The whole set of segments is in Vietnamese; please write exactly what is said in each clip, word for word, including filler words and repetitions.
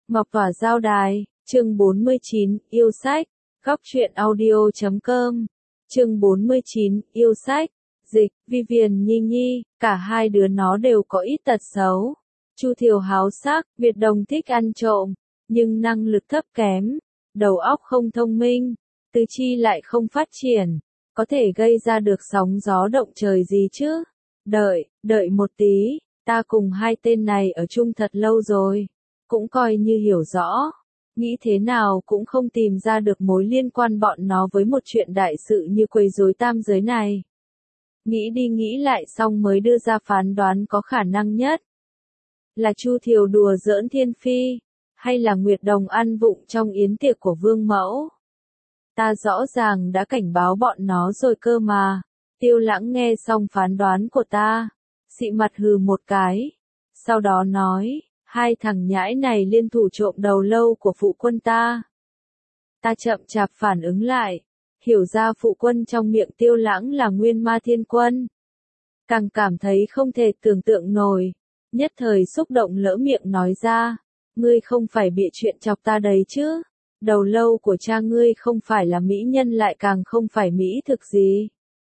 Ngọc Tỏa Giao Đài, chương bốn mươi chín, yêu sách, góc truyện audio chấm com, chương bốn mươi chín, yêu sách, dịch, Vivian Nhi Nhi, cả hai đứa nó đều có ít tật xấu. Chu Thiều háo sắc, Việt Đồng thích ăn trộm, nhưng năng lực thấp kém, đầu óc không thông minh, tứ chi lại không phát triển, có thể gây ra được sóng gió động trời gì chứ? Đợi, đợi một tí, ta cùng hai tên này ở chung thật lâu rồi, cũng coi như hiểu rõ, nghĩ thế nào cũng không tìm ra được mối liên quan bọn nó với một chuyện đại sự như quấy rối tam giới này. Nghĩ đi nghĩ lại xong mới đưa ra phán đoán có khả năng nhất. Là Chu Thiều đùa giỡn Thiên Phi, hay là Nguyệt Đồng ăn vụng trong yến tiệc của Vương Mẫu? Ta rõ ràng đã cảnh báo bọn nó rồi cơ mà. Tiêu Lãng nghe xong phán đoán của ta, xị mặt hừ một cái, sau đó nói, hai thằng nhãi này liên thủ trộm đầu lâu của phụ quân ta. Ta chậm chạp phản ứng lại, hiểu ra phụ quân trong miệng Tiêu Lãng là Nguyên Ma Thiên Quân. Càng cảm thấy không thể tưởng tượng nổi, nhất thời xúc động lỡ miệng nói ra, ngươi không phải bịa chuyện chọc ta đấy chứ, đầu lâu của cha ngươi không phải là mỹ nhân lại càng không phải mỹ thực gì.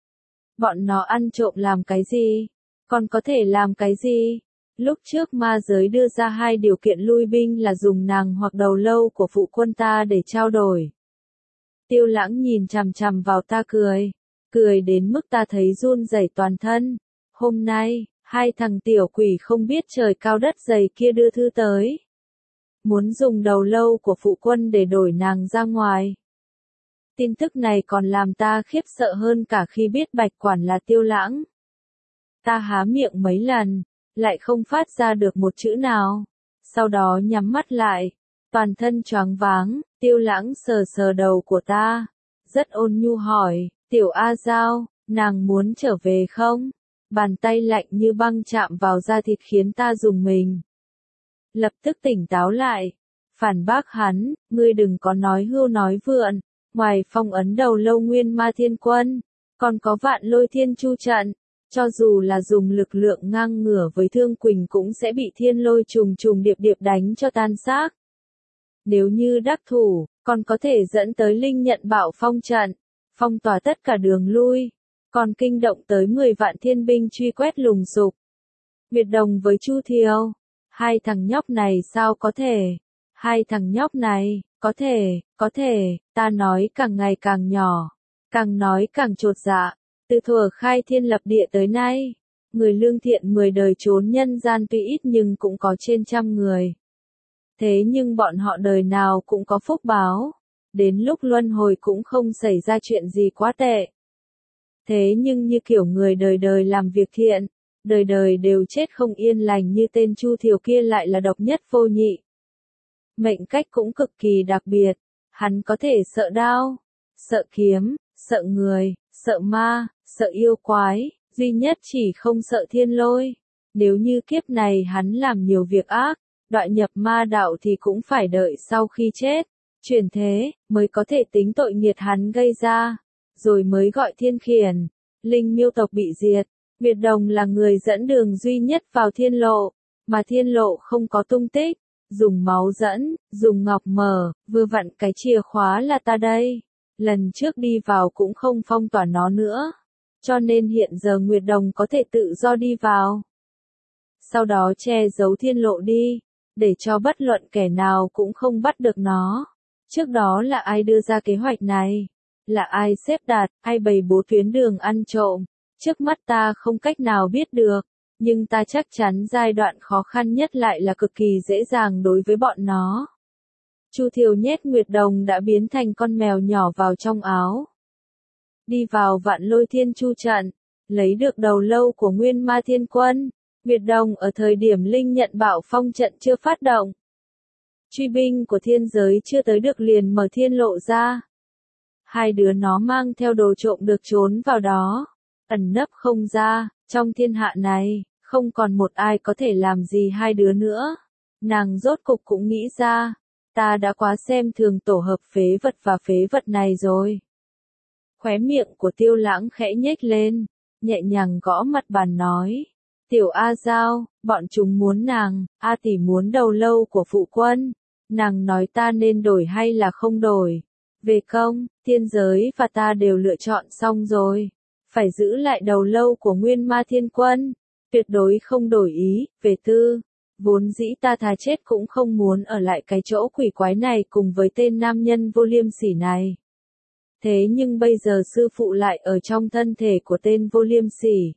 Bọn nó ăn trộm làm cái gì? Còn có thể làm cái gì? Lúc trước ma giới đưa ra hai điều kiện lui binh là dùng nàng hoặc đầu lâu của phụ quân ta để trao đổi. Tiêu Lãng nhìn chằm chằm vào ta cười, cười đến mức ta thấy run rẩy toàn thân. Hôm nay, hai thằng tiểu quỷ không biết trời cao đất dày kia đưa thư tới. Muốn dùng đầu lâu của phụ quân để đổi nàng ra ngoài. Tin tức này còn làm ta khiếp sợ hơn cả khi biết Bạch Quản là Tiêu Lãng. Ta há miệng mấy lần, lại không phát ra được một chữ nào. Sau đó nhắm mắt lại, toàn thân choáng váng, Tiêu Lãng sờ sờ đầu của ta, rất ôn nhu hỏi, Tiểu A Giao, nàng muốn trở về không? Bàn tay lạnh như băng chạm vào da thịt khiến ta rùng mình. Lập tức tỉnh táo lại, phản bác hắn, ngươi đừng có nói hưu nói vượn, ngoài phong ấn đầu lâu Nguyên Ma Thiên Quân, còn có Vạn Lôi Thiên Chu trận, cho dù là dùng lực lượng ngang ngửa với Thương Quỳnh cũng sẽ bị thiên lôi trùng trùng điệp điệp đánh cho tan xác. Nếu như đắc thủ, còn có thể dẫn tới linh nhận bạo phong trận, phong tỏa tất cả đường lui, còn kinh động tới mười vạn thiên binh truy quét lùng sục. Việt Đồng với Chu Thiều, hai thằng nhóc này sao có thể? Hai thằng nhóc này, có thể, có thể, ta nói càng ngày càng nhỏ, càng nói càng chột dạ, từ thuở khai thiên lập địa tới nay, người lương thiện mười đời trốn nhân gian tuy ít nhưng cũng có trên trăm người. Thế nhưng bọn họ đời nào cũng có phúc báo, đến lúc luân hồi cũng không xảy ra chuyện gì quá tệ. Thế nhưng như kiểu người đời đời làm việc thiện, đời đời đều chết không yên lành như tên Chu Thiều kia lại là độc nhất vô nhị. Mệnh cách cũng cực kỳ đặc biệt, hắn có thể sợ đao, sợ kiếm, sợ người, sợ ma, sợ yêu quái, duy nhất chỉ không sợ thiên lôi. Nếu như kiếp này hắn làm nhiều việc ác, đọa nhập ma đạo thì cũng phải đợi sau khi chết, chuyển thế, mới có thể tính tội nghiệt hắn gây ra, rồi mới gọi thiên khiển, linh miêu tộc bị diệt. Việt Đồng là người dẫn đường duy nhất vào thiên lộ, mà thiên lộ không có tung tích, dùng máu dẫn, dùng ngọc mở, vừa vặn cái chìa khóa là ta đây. Lần trước đi vào cũng không phong tỏa nó nữa, cho nên hiện giờ Nguyệt Đồng có thể tự do đi vào. Sau đó che giấu thiên lộ đi, để cho bất luận kẻ nào cũng không bắt được nó. Trước đó là ai đưa ra kế hoạch này? Là ai xếp đặt, ai bày bố tuyến đường ăn trộm? Trước mắt ta không cách nào biết được, nhưng ta chắc chắn giai đoạn khó khăn nhất lại là cực kỳ dễ dàng đối với bọn nó. Chu Thiều nhét Nguyệt Đồng đã biến thành con mèo nhỏ vào trong áo. Đi vào Vạn Lôi Thiên Chu trận, lấy được đầu lâu của Nguyên Ma Thiên Quân. Nguyệt Đồng ở thời điểm linh nhận bạo phong trận chưa phát động. Truy binh của thiên giới chưa tới được liền mở thiên lộ ra. Hai đứa nó mang theo đồ trộm được trốn vào đó, ẩn nấp không ra, trong thiên hạ này, không còn một ai có thể làm gì hai đứa nữa. Nàng rốt cục cũng nghĩ ra, ta đã quá xem thường tổ hợp phế vật và phế vật này rồi. Khóe miệng của Tiêu Lãng khẽ nhếch lên, nhẹ nhàng gõ mặt bàn nói, Tiểu A Giao, bọn chúng muốn nàng, A tỷ muốn đầu lâu của phụ quân, Nàng nói ta nên đổi hay là không đổi? Về công, thiên giới và ta đều lựa chọn xong rồi. Phải giữ lại đầu lâu của Nguyên Ma Thiên Quân. Tuyệt đối không đổi ý. Về tư, vốn dĩ ta thà chết cũng không muốn ở lại cái chỗ quỷ quái này cùng với tên nam nhân vô liêm sỉ này. Thế nhưng bây giờ sư phụ lại ở trong thân thể của tên vô liêm sỉ.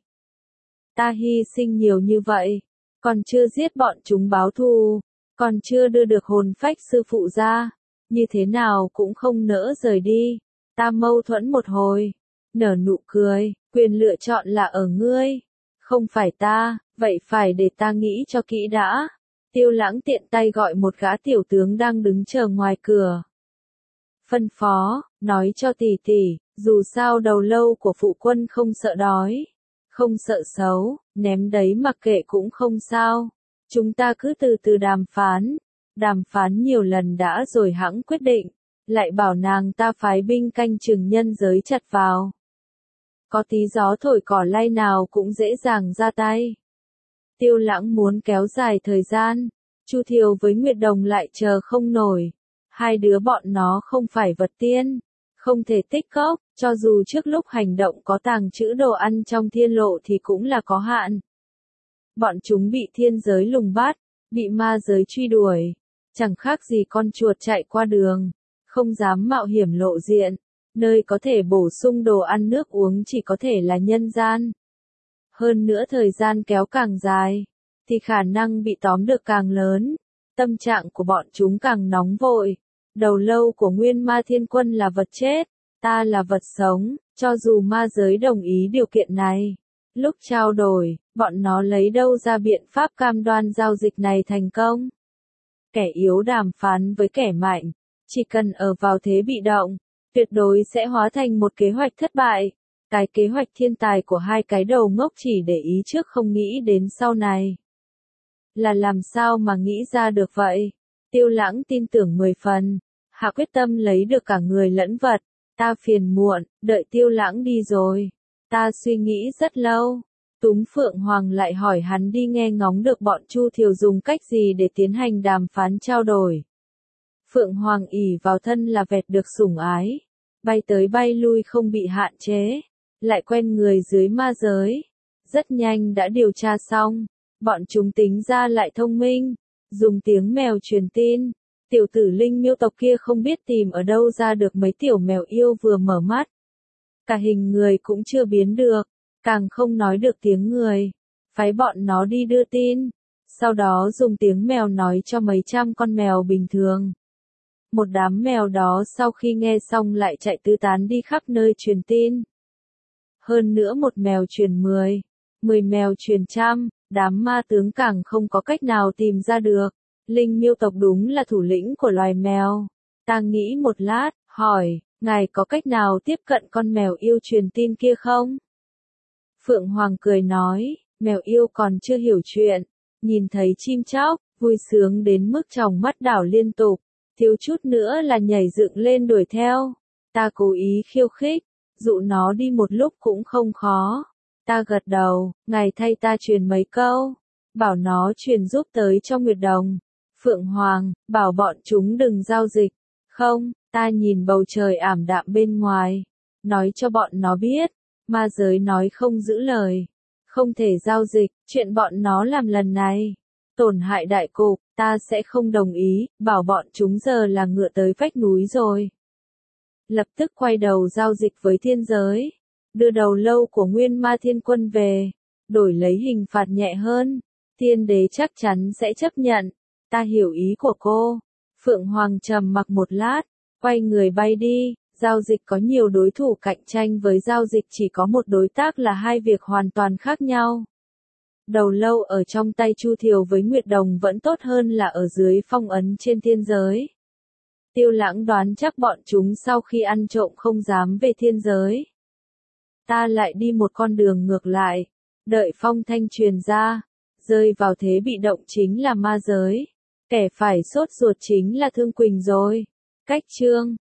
Ta hy sinh nhiều như vậy, còn chưa giết bọn chúng báo thù, còn chưa đưa được hồn phách sư phụ ra, như thế nào cũng không nỡ rời đi. Ta mâu thuẫn một hồi, nở nụ cười, quyền lựa chọn là ở ngươi, không phải ta, vậy phải để ta nghĩ cho kỹ đã. Tiêu Lãng tiện tay gọi một gã tiểu tướng đang đứng chờ ngoài cửa. Phân phó, nói cho tỷ tỷ, dù sao đầu lâu của phụ quân không sợ đói, không sợ xấu, ném đấy mặc kệ cũng không sao. Chúng ta cứ từ từ đàm phán, đàm phán nhiều lần đã rồi hẵng quyết định, lại bảo nàng ta phái binh canh chừng nhân giới chặt vào. Có tí gió thổi cỏ lay nào cũng dễ dàng ra tay. Tiêu Lãng muốn kéo dài thời gian, Chu Thiều với Nguyệt Đồng lại chờ không nổi. Hai đứa bọn nó không phải vật tiên, không thể tích cốc, cho dù trước lúc hành động có tàng trữ đồ ăn trong thiên lộ thì cũng là có hạn. Bọn chúng bị thiên giới lùng bắt, bị ma giới truy đuổi, chẳng khác gì con chuột chạy qua đường, không dám mạo hiểm lộ diện, nơi có thể bổ sung đồ ăn nước uống chỉ có thể là nhân gian. Hơn nữa thời gian kéo càng dài, thì khả năng bị tóm được càng lớn, tâm trạng của bọn chúng càng nóng vội. Đầu lâu của Nguyên Ma Thiên Quân là vật chết, ta là vật sống, cho dù ma giới đồng ý điều kiện này. Lúc trao đổi, bọn nó lấy đâu ra biện pháp cam đoan giao dịch này thành công? Kẻ yếu đàm phán với kẻ mạnh, chỉ cần ở vào thế bị động, tuyệt đối sẽ hóa thành một kế hoạch thất bại. Cái kế hoạch thiên tài của hai cái đầu ngốc chỉ để ý trước không nghĩ đến sau này. Là làm sao mà nghĩ ra được vậy? Tiêu Lãng tin tưởng mười phần, hạ quyết tâm lấy được cả người lẫn vật. Ta phiền muộn, đợi Tiêu Lãng đi rồi. Ta suy nghĩ rất lâu. Túng Phượng Hoàng lại hỏi hắn đi nghe ngóng được bọn Chu Thiều dùng cách gì để tiến hành đàm phán trao đổi. Phượng Hoàng ỷ vào thân là vẹt được sủng ái, bay tới bay lui không bị hạn chế, lại quen người dưới ma giới. Rất nhanh đã điều tra xong, bọn chúng tính ra lại thông minh, dùng tiếng mèo truyền tin. Tiểu tử linh miêu tộc kia không biết tìm ở đâu ra được mấy tiểu mèo yêu vừa mở mắt. Cả hình người cũng chưa biến được, càng không nói được tiếng người. Phái bọn nó đi đưa tin, sau đó dùng tiếng mèo nói cho mấy trăm con mèo bình thường. Một đám mèo đó sau khi nghe xong lại chạy tứ tán đi khắp nơi truyền tin. Hơn nữa một mèo truyền mười, mười mèo truyền trăm, đám ma tướng càng không có cách nào tìm ra được. Linh miêu tộc đúng là thủ lĩnh của loài mèo. Ta nghĩ một lát, hỏi, ngài có cách nào tiếp cận con mèo yêu truyền tin kia không? Phượng Hoàng cười nói, mèo yêu còn chưa hiểu chuyện, nhìn thấy chim chóc, vui sướng đến mức tròng mắt đảo liên tục, thiếu chút nữa là nhảy dựng lên đuổi theo. Ta cố ý khiêu khích, dụ nó đi một lúc cũng không khó. Ta gật đầu, ngài thay ta truyền mấy câu, bảo nó truyền giúp tới cho Nguyệt Đồng. Phượng Hoàng, bảo bọn chúng đừng giao dịch. Không, ta nhìn bầu trời ảm đạm bên ngoài, nói cho bọn nó biết, ma giới nói không giữ lời, không thể giao dịch, chuyện bọn nó làm lần này, tổn hại đại cục, ta sẽ không đồng ý, bảo bọn chúng giờ là ngựa tới vách núi rồi. Lập tức quay đầu giao dịch với thiên giới, đưa đầu lâu của Nguyên Ma Thiên Quân về, đổi lấy hình phạt nhẹ hơn, thiên đế chắc chắn sẽ chấp nhận. Ta hiểu ý của cô. Phượng Hoàng trầm mặc một lát, quay người bay đi. Giao dịch có nhiều đối thủ cạnh tranh với giao dịch chỉ có một đối tác là hai việc hoàn toàn khác nhau. Đầu lâu ở trong tay Chu Thiều với Nguyệt Đồng vẫn tốt hơn là ở dưới phong ấn trên thiên giới. Tiêu Lãng đoán chắc bọn chúng sau khi ăn trộm không dám về thiên giới. Ta lại đi một con đường ngược lại, đợi phong thanh truyền ra, rơi vào thế bị động chính là ma giới. Kẻ phải sốt ruột chính là Thương Quỳnh rồi. Cách chương